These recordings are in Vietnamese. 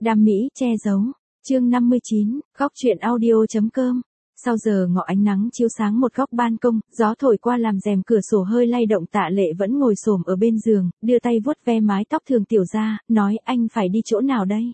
Đam mỹ che giấu. Chương 59, góc truyện audio.com. Sau giờ ngọ ánh nắng chiếu sáng một góc ban công, gió thổi qua làm rèm cửa sổ hơi lay động. Tạ Lệ vẫn ngồi xổm ở bên giường, đưa tay vuốt ve mái tóc Thường Tiểu Gia, nói anh phải đi chỗ nào đây?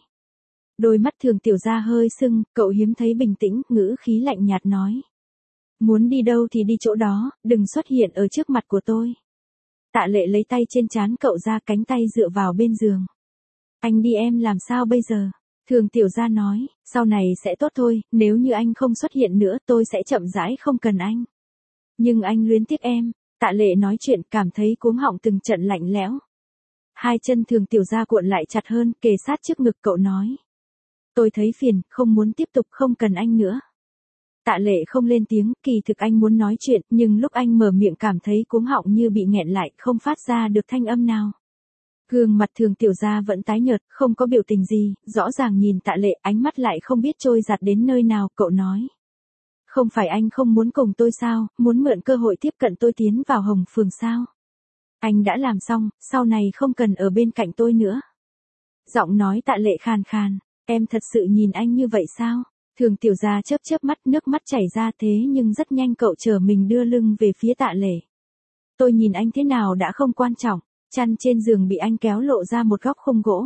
Đôi mắt Thường Tiểu Gia hơi sưng, cậu hiếm thấy bình tĩnh, ngữ khí lạnh nhạt nói. Muốn đi đâu thì đi chỗ đó, đừng xuất hiện ở trước mặt của tôi. Tạ Lệ lấy tay trên trán cậu ra, cánh tay dựa vào bên giường. Anh đi em làm sao bây giờ? Thường Tiểu Gia nói, sau này sẽ tốt thôi, nếu như anh không xuất hiện nữa tôi sẽ chậm rãi không cần anh. Nhưng anh luyến tiếc em. Tạ Lệ nói chuyện cảm thấy cuống họng từng trận lạnh lẽo. Hai chân Thường Tiểu Gia cuộn lại chặt hơn, kề sát trước ngực cậu nói. Tôi thấy phiền, không muốn tiếp tục, không cần anh nữa. Tạ Lệ không lên tiếng, kỳ thực anh muốn nói chuyện, nhưng lúc anh mở miệng cảm thấy cuống họng như bị nghẹn lại, không phát ra được thanh âm nào. Gương mặt Thường Tiểu Gia vẫn tái nhợt, không có biểu tình gì, rõ ràng nhìn Tạ Lệ, ánh mắt lại không biết trôi giạt đến nơi nào, cậu nói. Không phải anh không muốn cùng tôi sao, muốn mượn cơ hội tiếp cận tôi tiến vào Hồng Phường sao? Anh đã làm xong, sau này không cần ở bên cạnh tôi nữa. Giọng nói Tạ Lệ khàn khàn, em thật sự nhìn anh như vậy sao? Thường Tiểu Gia chớp chớp mắt, nước mắt chảy ra, thế nhưng rất nhanh cậu trở mình đưa lưng về phía Tạ Lệ. Tôi nhìn anh thế nào đã không quan trọng. Chăn trên giường bị anh kéo lộ ra một góc khung gỗ.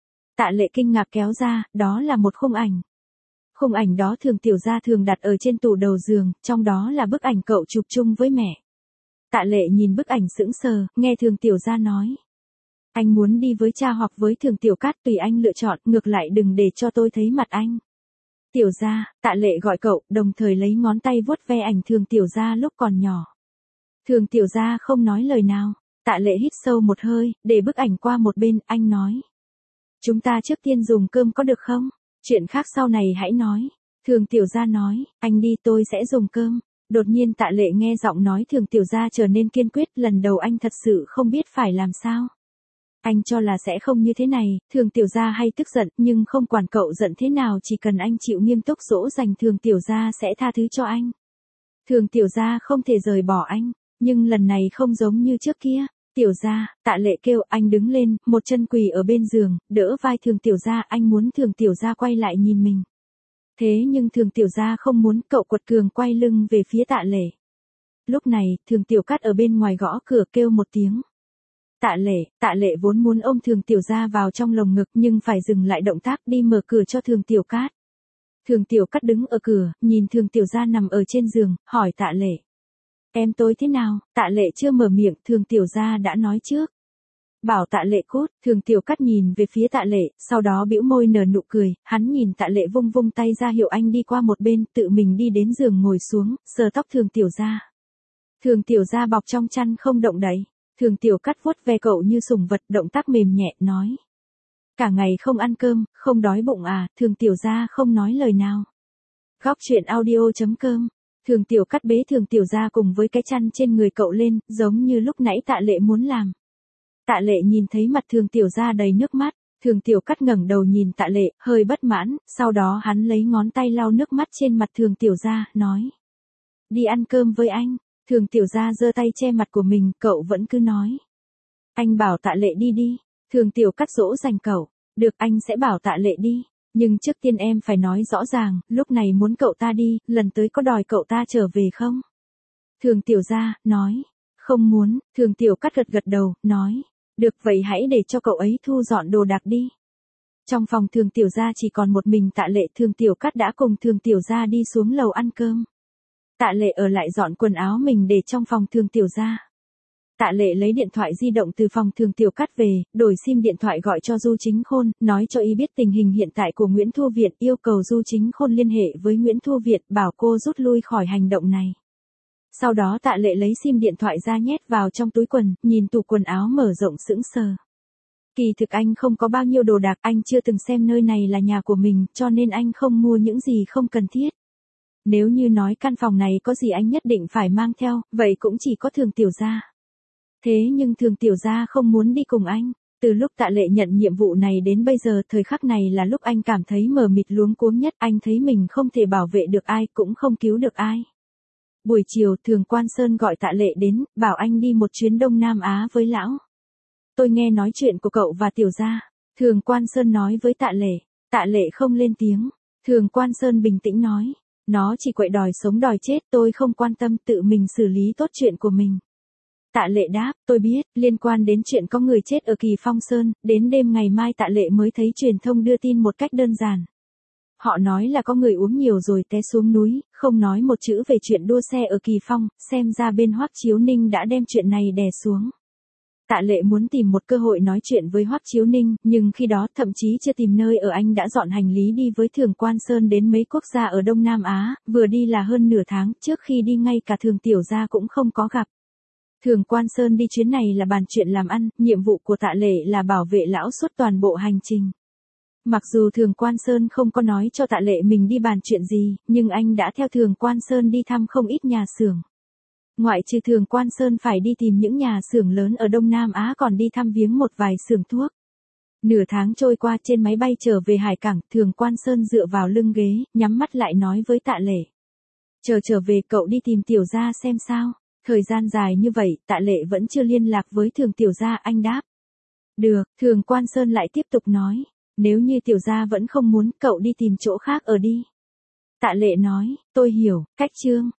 Tạ Lệ kinh ngạc kéo ra, đó là một khung ảnh. Khung ảnh đó Thường Tiểu Gia thường đặt ở trên tủ đầu giường, trong đó là bức ảnh cậu chụp chung với mẹ. Tạ Lệ nhìn bức ảnh sững sờ, nghe Thường Tiểu Gia nói. Anh muốn đi với cha hoặc với Thường Tiểu Cát, tùy anh lựa chọn, ngược lại đừng để cho tôi thấy mặt anh. Tiểu Gia, Tạ Lệ gọi cậu, đồng thời lấy ngón tay vuốt ve ảnh Thường Tiểu Gia lúc còn nhỏ. Thường Tiểu Gia không nói lời nào. Tạ Lệ hít sâu một hơi, để bức ảnh qua một bên, anh nói. Chúng ta trước tiên dùng cơm có được không? Chuyện khác sau này hãy nói. Thường Tiểu Gia nói, anh đi tôi sẽ dùng cơm. Đột nhiên Tạ Lệ nghe giọng nói Thường Tiểu Gia trở nên kiên quyết, lần đầu anh thật sự không biết phải làm sao. Anh cho là sẽ không như thế này, Thường Tiểu Gia hay tức giận, nhưng không quản cậu giận thế nào, chỉ cần anh chịu nghiêm túc dỗ dành Thường Tiểu Gia sẽ tha thứ cho anh. Thường Tiểu Gia không thể rời bỏ anh, nhưng lần này không giống như trước kia. Tiểu Gia, Tạ Lệ kêu, anh đứng lên, một chân quỳ ở bên giường, đỡ vai Thường Tiểu Gia, anh muốn Thường Tiểu Gia quay lại nhìn mình. Thế nhưng Thường Tiểu Gia không muốn, cậu quật cường quay lưng về phía Tạ Lệ. Lúc này, Thường Tiểu Cát ở bên ngoài gõ cửa kêu một tiếng. Tạ Lệ vốn muốn ôm Thường Tiểu Gia vào trong lồng ngực nhưng phải dừng lại động tác đi mở cửa cho Thường Tiểu Cát. Thường Tiểu Cát đứng ở cửa, nhìn Thường Tiểu Gia nằm ở trên giường, hỏi Tạ Lệ. Em tôi thế nào? Tạ Lệ chưa mở miệng, Thường Tiểu Gia đã nói trước. Bảo Tạ Lệ cút, Thường Tiểu Cát nhìn về phía Tạ Lệ, sau đó bĩu môi nở nụ cười, hắn nhìn Tạ Lệ vung vung tay ra hiệu anh đi qua một bên, tự mình đi đến giường ngồi xuống, sờ tóc Thường Tiểu Gia. Thường Tiểu Gia bọc trong chăn không động đậy. Thường Tiểu Cát vuốt ve cậu như sủng vật, động tác mềm nhẹ, nói. Cả ngày không ăn cơm, không đói bụng à? Thường Tiểu Gia không nói lời nào. Góc truyện audio.com. Thường Tiểu Cát bế Thường Tiểu Gia cùng với cái chăn trên người cậu lên, giống như lúc nãy Tạ Lệ muốn làm. Tạ Lệ nhìn thấy mặt Thường Tiểu Gia đầy nước mắt, Thường Tiểu Cát ngẩng đầu nhìn Tạ Lệ, hơi bất mãn, sau đó hắn lấy ngón tay lau nước mắt trên mặt Thường Tiểu Gia, nói. Đi ăn cơm với anh. Thường Tiểu Gia giơ tay che mặt của mình, cậu vẫn cứ nói. Anh bảo Tạ Lệ đi đi. Thường Tiểu Cát dỗ dành cậu. Được, anh sẽ bảo Tạ Lệ đi. Nhưng trước tiên em phải nói rõ ràng, lúc này muốn cậu ta đi, lần tới có đòi cậu ta trở về không? Thường Tiểu Gia, nói. Không muốn, Thường Tiểu Cát gật gật đầu, nói. Được vậy hãy để cho cậu ấy thu dọn đồ đạc đi. Trong phòng Thường Tiểu Gia chỉ còn một mình Tạ Lệ, Thường Tiểu Cát đã cùng Thường Tiểu Gia đi xuống lầu ăn cơm. Tạ Lệ ở lại dọn quần áo mình để trong phòng Thường Tiểu Gia. Tạ Lệ lấy điện thoại di động từ phòng Thường Tiểu Cát về, đổi sim điện thoại gọi cho Du Chính Khôn, nói cho y biết tình hình hiện tại của Nguyễn Thu Việt, yêu cầu Du Chính Khôn liên hệ với Nguyễn Thu Việt, bảo cô rút lui khỏi hành động này. Sau đó Tạ Lệ lấy sim điện thoại ra nhét vào trong túi quần, nhìn tủ quần áo mở rộng sững sờ. Kỳ thực anh không có bao nhiêu đồ đạc, anh chưa từng xem nơi này là nhà của mình, cho nên anh không mua những gì không cần thiết. Nếu như nói căn phòng này có gì anh nhất định phải mang theo, vậy cũng chỉ có Thường Tiểu Gia. Thế nhưng Thường Tiểu Gia không muốn đi cùng anh. Từ lúc Tạ Lệ nhận nhiệm vụ này đến bây giờ, thời khắc này là lúc anh cảm thấy mờ mịt luống cuống nhất, anh thấy mình không thể bảo vệ được ai, cũng không cứu được ai. Buổi chiều, Thường Quan Sơn gọi Tạ Lệ đến, bảo anh đi một chuyến Đông Nam Á với lão. Tôi nghe nói chuyện của cậu và Tiểu Gia. Thường Quan Sơn nói với Tạ Lệ. Tạ Lệ không lên tiếng. Thường Quan Sơn bình tĩnh nói. Nó chỉ quậy đòi sống đòi chết, tôi không quan tâm, tự mình xử lý tốt chuyện của mình. Tạ Lệ đáp, tôi biết, liên quan đến chuyện có người chết ở Kỳ Phong Sơn, đến đêm ngày mai Tạ Lệ mới thấy truyền thông đưa tin một cách đơn giản. Họ nói là có người uống nhiều rồi té xuống núi, không nói một chữ về chuyện đua xe ở Kỳ Phong, xem ra bên Hoắc Chiếu Ninh đã đem chuyện này đè xuống. Tạ Lệ muốn tìm một cơ hội nói chuyện với Hoắc Chiếu Ninh, nhưng khi đó thậm chí chưa tìm nơi ở, anh đã dọn hành lý đi với Thường Quan Sơn đến mấy quốc gia ở Đông Nam Á, vừa đi là hơn nửa tháng, trước khi đi ngay cả Thường Tiểu Gia cũng không có gặp. Thường Quan Sơn đi chuyến này là bàn chuyện làm ăn, nhiệm vụ của Tạ Lệ là bảo vệ lão suốt toàn bộ hành trình. Mặc dù Thường Quan Sơn không có nói cho Tạ Lệ mình đi bàn chuyện gì, nhưng anh đã theo Thường Quan Sơn đi thăm không ít nhà xưởng. Ngoại trừ Thường Quan Sơn phải đi tìm những nhà xưởng lớn ở Đông Nam Á, còn đi thăm viếng một vài xưởng thuốc. Nửa tháng trôi qua, trên máy bay trở về hải cảng, Thường Quan Sơn dựa vào lưng ghế, nhắm mắt lại nói với Tạ Lệ. Trở về cậu đi tìm Tiểu Gia xem sao. Thời gian dài như vậy, Tạ Lệ vẫn chưa liên lạc với Thường Tiểu Gia, anh đáp. Được, Thường Quan Sơn lại tiếp tục nói. Nếu như Tiểu Gia vẫn không muốn, cậu đi tìm chỗ khác ở đi. Tạ Lệ nói, tôi hiểu, cách chương.